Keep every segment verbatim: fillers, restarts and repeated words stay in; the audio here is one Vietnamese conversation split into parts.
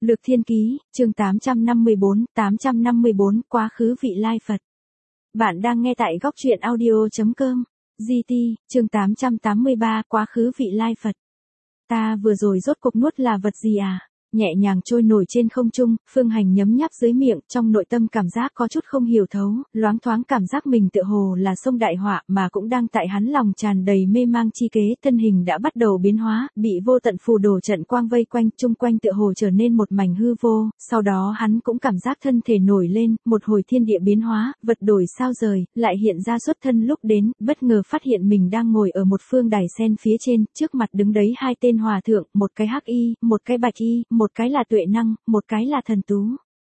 Lược Thiên Ký, chương tám trăm năm mươi bốn, tám trăm năm mươi bốn, quá khứ vị lai Phật. Bạn đang nghe tại góc truyện audio.com. giê tê, chương tám trăm tám mươi ba, quá khứ vị lai Phật. Ta vừa rồi rốt cục nuốt là vật gì à? Nhẹ nhàng trôi nổi trên không trung, Phương Hành nhấm nháp dưới miệng, trong nội tâm cảm giác có chút không hiểu thấu, loáng thoáng cảm giác mình tựa hồ là sông đại họa mà cũng đang tại hắn lòng tràn đầy mê mang chi kế, thân hình đã bắt đầu biến hóa, bị vô tận phù đồ trận quang vây quanh, chung quanh tựa hồ trở nên một mảnh hư vô, sau đó hắn cũng cảm giác thân thể nổi lên, một hồi thiên địa biến hóa, vật đổi sao rời, lại hiện ra xuất thân lúc đến, bất ngờ phát hiện mình đang ngồi ở một phương đài sen phía trên, trước mặt đứng đấy hai tên hòa thượng, một cái hắc y, một cái bạch y, một cái là Tuệ Năng, một cái là Thần Tú.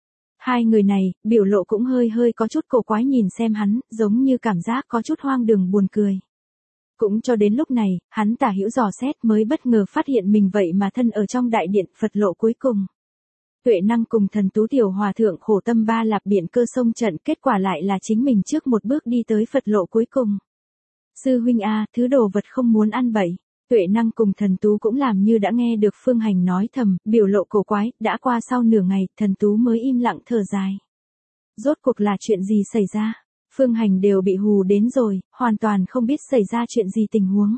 Hai người này, biểu lộ cũng hơi hơi có chút cổ quái nhìn xem hắn, giống như cảm giác có chút hoang đường buồn cười. Cũng cho đến lúc này, hắn tả hữu dò xét mới bất ngờ phát hiện mình vậy mà thân ở trong đại điện Phật lộ cuối cùng. Tuệ Năng cùng Thần Tú tiểu hòa thượng khổ tâm ba lạp biển cơ sông trận, kết quả lại là chính mình trước một bước đi tới Phật lộ cuối cùng. Sư huynh a, thứ đồ vật không muốn ăn bậy. Tuệ Năng cùng Thần Tú cũng làm như đã nghe được Phương Hành nói thầm, biểu lộ cổ quái, đã qua sau nửa ngày, Thần Tú mới im lặng thở dài. Rốt cuộc là chuyện gì xảy ra? Phương Hành đều bị hù đến rồi, hoàn toàn không biết xảy ra chuyện gì tình huống.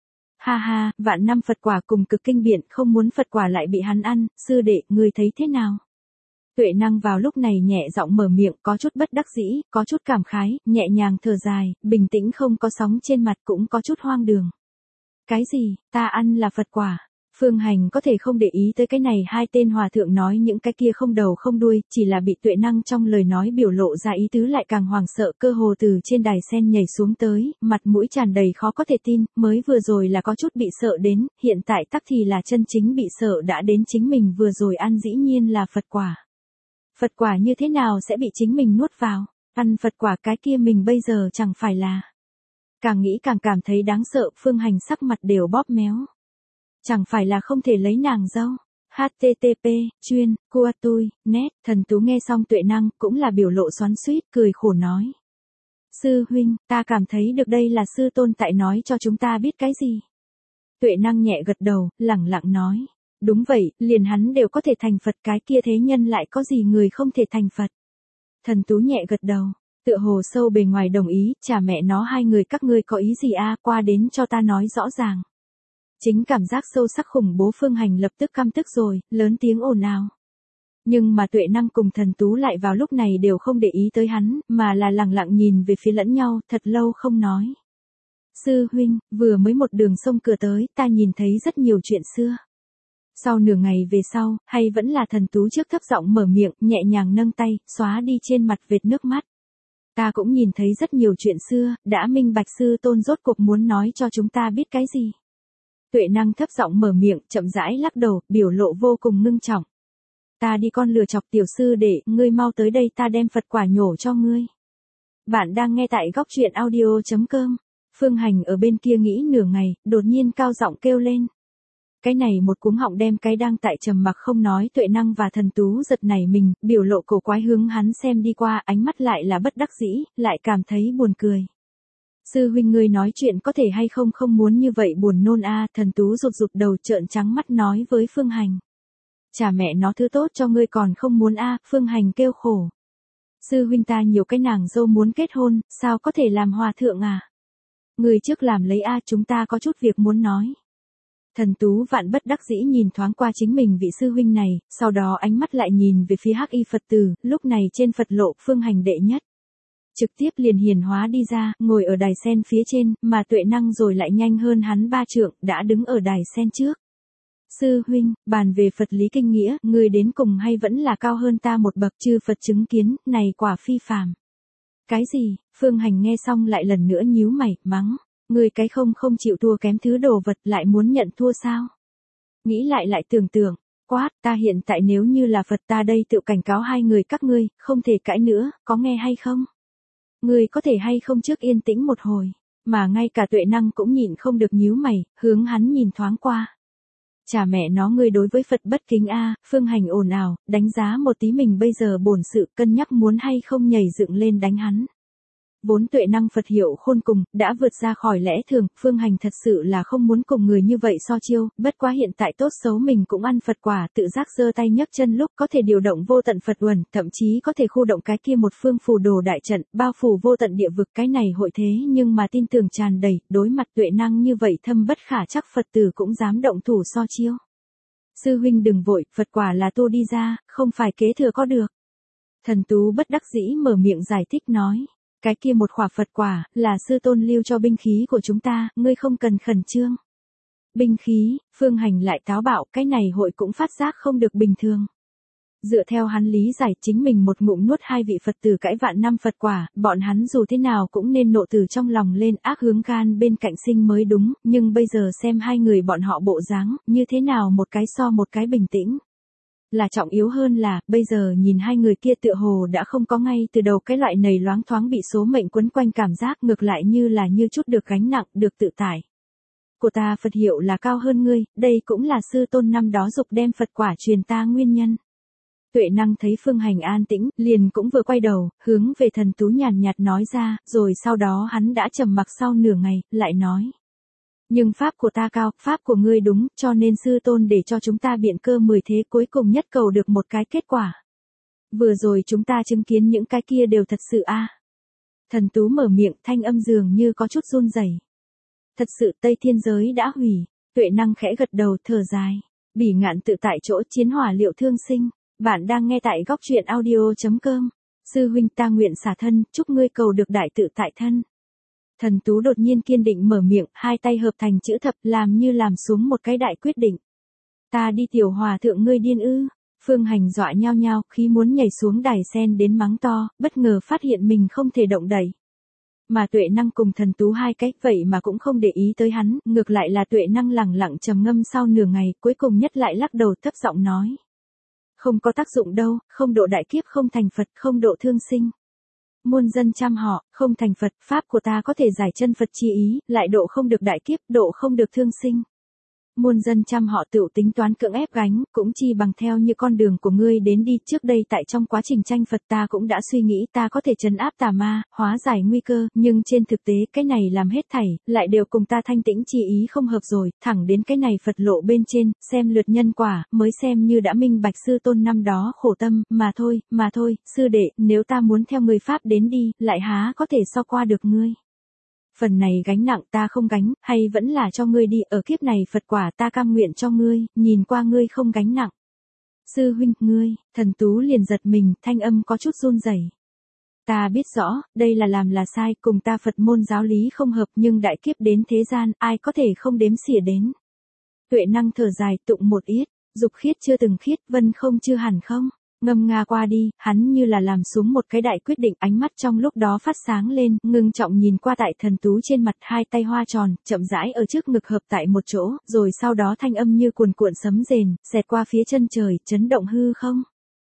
Ha ha, vạn năm Phật quả cùng cực kinh biện, không muốn Phật quả lại bị hắn ăn, sư đệ, người thấy thế nào? Tuệ Năng vào lúc này nhẹ giọng mở miệng, có chút bất đắc dĩ, có chút cảm khái, nhẹ nhàng thở dài, bình tĩnh không có sóng trên mặt cũng có chút hoang đường. Cái gì, ta ăn là Phật quả? Phương Hành có thể không để ý tới cái này, hai tên hòa thượng nói những cái kia không đầu không đuôi, chỉ là bị Tuệ Năng trong lời nói biểu lộ ra ý tứ lại càng hoảng sợ, cơ hồ từ trên đài sen nhảy xuống tới, mặt mũi tràn đầy khó có thể tin, mới vừa rồi là có chút bị sợ đến, hiện tại tắc thì là chân chính bị sợ đã đến, chính mình vừa rồi ăn dĩ nhiên là Phật quả. Phật quả như thế nào sẽ bị chính mình nuốt vào? Ăn Phật quả cái kia mình bây giờ chẳng phải là... Càng nghĩ càng cảm thấy đáng sợ, Phương Hành sắc mặt đều bóp méo. Chẳng phải là không thể lấy nàng dâu. hát tê tê pê, chuyên, cua tui, net, Thần Tú nghe xong Tuệ Năng, cũng là biểu lộ xoắn xuýt, cười khổ nói. Sư huynh, ta cảm thấy được đây là sư tôn tại nói cho chúng ta biết cái gì. Tuệ Năng nhẹ gật đầu, lẳng lặng nói. Đúng vậy, liền hắn đều có thể thành Phật, cái kia thế nhân lại có gì người không thể thành Phật. Thần Tú nhẹ gật đầu. Tựa hồ sâu bề ngoài đồng ý, chả mẹ nó hai người các ngươi có ý gì a, qua đến cho ta nói rõ ràng. Chính cảm giác sâu sắc khủng bố Phương Hành lập tức căm tức rồi, lớn tiếng ồn ào. Nhưng mà Tuệ Năng cùng Thần Tú lại vào lúc này đều không để ý tới hắn, mà là lặng lặng nhìn về phía lẫn nhau, thật lâu không nói. Sư huynh, vừa mới một đường sông cửa tới, ta nhìn thấy rất nhiều chuyện xưa. Sau nửa ngày về sau, hay vẫn là Thần Tú trước thấp giọng mở miệng, nhẹ nhàng nâng tay, xóa đi trên mặt vệt nước mắt. Ta cũng nhìn thấy rất nhiều chuyện xưa, đã minh bạch sư tôn rốt cuộc muốn nói cho chúng ta biết cái gì. Tuệ Năng thấp giọng mở miệng, chậm rãi lắc đầu, biểu lộ vô cùng ngưng trọng. Ta đi con lừa chọc tiểu sư để, ngươi mau tới đây ta đem Phật quả nhổ cho ngươi. Bạn đang nghe tại góc truyện audio.com. Phương Hành ở bên kia nghĩ nửa ngày, đột nhiên cao giọng kêu lên. Cái này một cuống họng đem cái đang tại trầm mặc không nói Tuệ Năng và Thần Tú giật nảy mình, biểu lộ cổ quái hướng hắn xem đi qua, ánh mắt lại là bất đắc dĩ, lại cảm thấy buồn cười. Sư huynh ngươi nói chuyện có thể hay không không muốn như vậy buồn nôn a, Thần Tú rụt rụt đầu trợn trắng mắt nói với Phương Hành. Chả mẹ nó thứ tốt cho ngươi còn không muốn a, Phương Hành kêu khổ. Sư huynh ta nhiều cái nàng dâu muốn kết hôn, sao có thể làm hòa thượng à? Người trước làm lấy a, chúng ta có chút việc muốn nói. Thần Tú vạn bất đắc dĩ nhìn thoáng qua chính mình vị sư huynh này, sau đó ánh mắt lại nhìn về phía hắc y Phật tử, lúc này trên Phật lộ Phương Hành đệ nhất. Trực tiếp liền hiền hóa đi ra, ngồi ở đài sen phía trên, mà Tuệ Năng rồi lại nhanh hơn hắn ba trượng, đã đứng ở đài sen trước. Sư huynh, bàn về Phật lý kinh nghĩa, người đến cùng hay vẫn là cao hơn ta một bậc, chư Phật chứng kiến, này quả phi phàm. Cái gì? Phương Hành nghe xong lại lần nữa nhíu mày, mắng. Người cái không không chịu thua kém thứ đồ vật lại muốn nhận thua sao? Nghĩ lại lại tưởng tượng, quát, ta hiện tại nếu như là Phật ta đây tự cảnh cáo hai người các ngươi, không thể cãi nữa, có nghe hay không? Người có thể hay không trước yên tĩnh một hồi, mà ngay cả Tuệ Năng cũng nhìn không được nhíu mày, hướng hắn nhìn thoáng qua. Chả mẹ nó ngươi đối với Phật bất kính a, Phương Hành ồn ào, đánh giá một tí mình bây giờ bổn sự, cân nhắc muốn hay không nhảy dựng lên đánh hắn. vốn tuệ năng Phật hiệu khôn cùng, đã vượt ra khỏi lẽ thường, Phương Hành thật sự là không muốn cùng người như vậy so chiêu, bất quá hiện tại tốt xấu mình cũng ăn Phật quả, tự giác giơ tay nhấc chân lúc có thể điều động vô tận Phật uẩn, thậm chí có thể khu động cái kia một phương phù đồ đại trận, bao phủ vô tận địa vực, cái này hội thế nhưng mà tin tưởng tràn đầy, đối mặt tuệ năng như vậy thâm bất khả chắc Phật tử cũng dám động thủ so chiêu. Sư huynh đừng vội, Phật quả là tu đi ra, không phải kế thừa có được. Thần Tú bất đắc dĩ mở miệng giải thích nói, cái kia một khỏa Phật quả, là sư tôn lưu cho binh khí của chúng ta, ngươi không cần khẩn trương. Binh khí, Phương Hành lại táo bạo, cái này hội cũng phát giác không được bình thường. Dựa theo hắn lý giải chính mình một ngụm nuốt hai vị Phật tử cãi vạn năm Phật quả, bọn hắn dù thế nào cũng nên nộ từ trong lòng lên ác hướng gan bên cạnh sinh mới đúng, nhưng bây giờ xem hai người bọn họ bộ dáng, như thế nào một cái so một cái bình tĩnh. Là trọng yếu hơn là, bây giờ nhìn hai người kia tựa hồ đã không có ngay từ đầu cái loại nầy loáng thoáng bị số mệnh quấn quanh cảm giác ngược lại như là như chút được gánh nặng, được tự tải. Của ta Phật hiệu là cao hơn ngươi, đây cũng là sư tôn năm đó dục đem Phật quả truyền ta nguyên nhân. Tuệ năng thấy Phương Hành an tĩnh, liền cũng vừa quay đầu, hướng về Thần Tú nhàn nhạt nói ra, rồi sau đó hắn đã trầm mặc sau nửa ngày, lại nói. Nhưng pháp của ta cao, pháp của ngươi đúng, cho nên sư tôn để cho chúng ta biện cơ mười thế cuối cùng nhất cầu được một cái kết quả. Vừa rồi chúng ta chứng kiến những cái kia đều thật sự a. Thần Tú mở miệng, thanh âm dường như có chút run rẩy. Thật sự Tây Thiên giới đã hủy, Tuệ năng khẽ gật đầu thở dài. Bỉ ngạn tự tại chỗ chiến hỏa liệu thương sinh. Bạn đang nghe tại góc truyện audio chấm com. Sư huynh ta nguyện xả thân, chúc ngươi cầu được đại tự tại thân. Thần Tú đột nhiên kiên định mở miệng, hai tay hợp thành chữ thập, làm như làm xuống một cái đại quyết định. Ta đi tiểu hòa thượng ngươi điên ư? Phương Hành dọa nhao nhao, khi muốn nhảy xuống đài sen đến mắng to, bất ngờ phát hiện mình không thể động đậy. Mà Tuệ năng cùng Thần Tú hai cách vậy mà cũng không để ý tới hắn, ngược lại là Tuệ năng lẳng lặng trầm ngâm sau nửa ngày, cuối cùng nhất lại lắc đầu thấp giọng nói. Không có tác dụng đâu, không độ đại kiếp không thành Phật, không độ thương sinh. Muôn dân trăm họ, không thành Phật, pháp của ta có thể giải chân Phật chi ý, lại độ không được đại kiếp, độ không được thương sinh. Muôn dân trăm họ tự tính toán cưỡng ép gánh, cũng chi bằng theo như con đường của ngươi đến đi. Trước đây tại trong quá trình tranh Phật ta cũng đã suy nghĩ ta có thể trấn áp tà ma, hóa giải nguy cơ, nhưng trên thực tế cái này làm hết thảy, lại đều cùng ta thanh tĩnh chi ý không hợp rồi, thẳng đến cái này Phật lộ bên trên, xem lượt nhân quả, mới xem như đã minh bạch sư tôn năm đó khổ tâm, mà thôi, mà thôi, sư đệ, nếu ta muốn theo người Pháp đến đi, lại há có thể so qua được ngươi. Phần này gánh nặng ta không gánh, hay vẫn là cho ngươi đi, ở kiếp này Phật quả ta cam nguyện cho ngươi, nhìn qua ngươi không gánh nặng. Sư huynh, ngươi, Thần Tú liền giật mình, thanh âm có chút run rẩy. Ta biết rõ, đây là làm là sai, cùng ta Phật môn giáo lý không hợp, nhưng đại kiếp đến thế gian, ai có thể không đếm xỉa đến. Tuệ năng thở dài, tụng một yết, dục khiết chưa từng khiết, vân không chưa hẳn không. Ngâm nga qua đi, hắn như là làm xuống một cái đại quyết định, ánh mắt trong lúc đó phát sáng lên, ngưng trọng nhìn qua tại Thần Tú trên mặt, hai tay hoa tròn, chậm rãi ở trước ngực hợp tại một chỗ, rồi sau đó thanh âm như cuồn cuộn sấm rền, xẹt qua phía chân trời, chấn động hư không.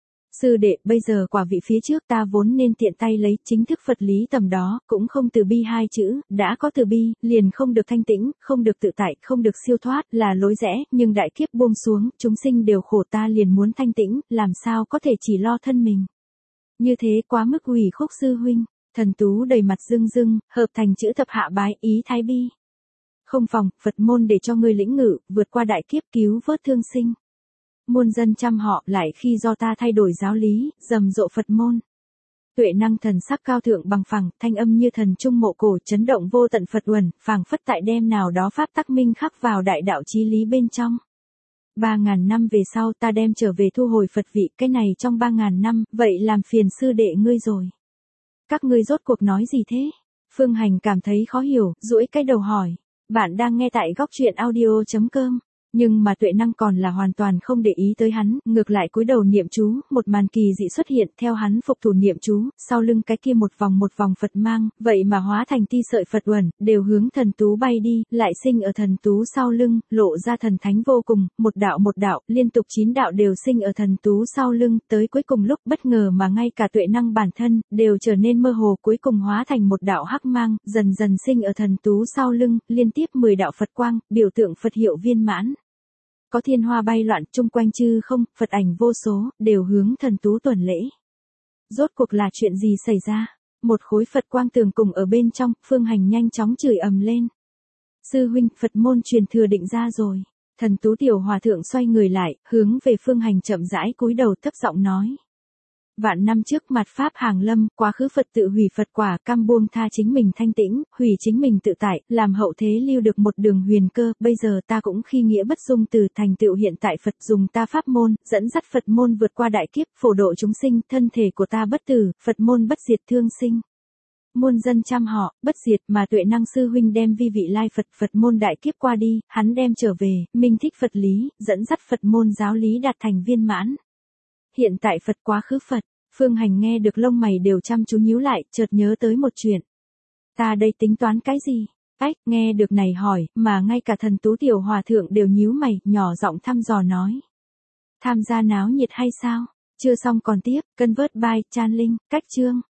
Sư đệ, bây giờ quả vị phía trước ta vốn nên tiện tay lấy, chính thức Phật lý tầm đó, cũng không từ bi hai chữ, đã có từ bi, liền không được thanh tĩnh, không được tự tại, không được siêu thoát, là lối rẽ, nhưng đại kiếp buông xuống, chúng sinh đều khổ ta liền muốn thanh tĩnh, làm sao có thể chỉ lo thân mình. Như thế quá mức hủy khúc sư huynh, Thần Tú đầy mặt rưng rưng, hợp thành chữ thập hạ bái, ý thái bi. Không phòng, Phật môn để cho ngươi lĩnh ngự, vượt qua đại kiếp cứu vớt thương sinh. Muôn dân trăm họ lại khi do ta thay đổi giáo lý, rầm rộ Phật môn. Tuệ năng thần sắc cao thượng bằng phẳng, thanh âm như thần trung mộ cổ chấn động vô tận Phật uẩn, phảng phất tại đem nào đó pháp tắc minh khắc vào đại đạo chí lý bên trong. Ba ngàn năm về sau ta đem trở về thu hồi Phật vị, cái này trong ba ngàn năm, vậy làm phiền sư đệ ngươi rồi. Các ngươi rốt cuộc nói gì thế? Phương Hành cảm thấy khó hiểu, duỗi cái đầu hỏi. Bạn đang nghe tại góc truyện audio chấm com. Nhưng mà Tuệ năng còn là hoàn toàn không để ý tới hắn, ngược lại cúi đầu niệm chú, một màn kỳ dị xuất hiện, theo hắn phục thủ niệm chú, sau lưng cái kia một vòng một vòng Phật mang, vậy mà hóa thành ti sợi Phật uẩn, đều hướng Thần Tú bay đi, lại sinh ở Thần Tú sau lưng, lộ ra thần thánh vô cùng, một đạo một đạo, liên tục chín đạo đều sinh ở Thần Tú sau lưng, tới cuối cùng lúc bất ngờ mà ngay cả Tuệ năng bản thân, đều trở nên mơ hồ, cuối cùng hóa thành một đạo hắc mang, dần dần sinh ở Thần Tú sau lưng, liên tiếp mười đạo Phật quang, biểu tượng Phật hiệu viên mãn. Có thiên hoa bay loạn, chung quanh chư không, Phật ảnh vô số, đều hướng Thần Tú tuần lễ. Rốt cuộc là chuyện gì xảy ra? một khối Phật quang tường cùng ở bên trong, Phương Hành nhanh chóng chửi ầm lên. Sư huynh, Phật môn truyền thừa định ra rồi. Thần Tú tiểu hòa thượng xoay người lại, hướng về Phương Hành chậm rãi cúi đầu thấp giọng nói. Vạn năm trước mặt Pháp hàng lâm, quá khứ Phật tự hủy Phật quả, cam buông tha chính mình thanh tĩnh, hủy chính mình tự tại, làm hậu thế lưu được một đường huyền cơ, bây giờ ta cũng khi nghĩa bất dung từ thành tựu hiện tại Phật dùng ta pháp môn, dẫn dắt Phật môn vượt qua đại kiếp, phổ độ chúng sinh, thân thể của ta bất tử, Phật môn bất diệt thương sinh. Muôn dân trăm họ, bất diệt mà tuệ năng sư huynh đem vi vị lai Phật, Phật môn đại kiếp qua đi, hắn đem trở về, minh thích Phật lý, dẫn dắt Phật môn giáo lý đạt thành viên mãn. Hiện tại Phật quá khứ Phật, Phương Hành nghe được lông mày đều chăm chú nhíu lại, chợt nhớ tới một chuyện. Ta đây tính toán cái gì? Ách, nghe được này hỏi, mà ngay cả thần Tú tiểu hòa thượng đều nhíu mày, nhỏ giọng thăm dò nói. Tham gia náo nhiệt hay sao? Chưa xong còn tiếp, Convert by Chan Linh, cách chương.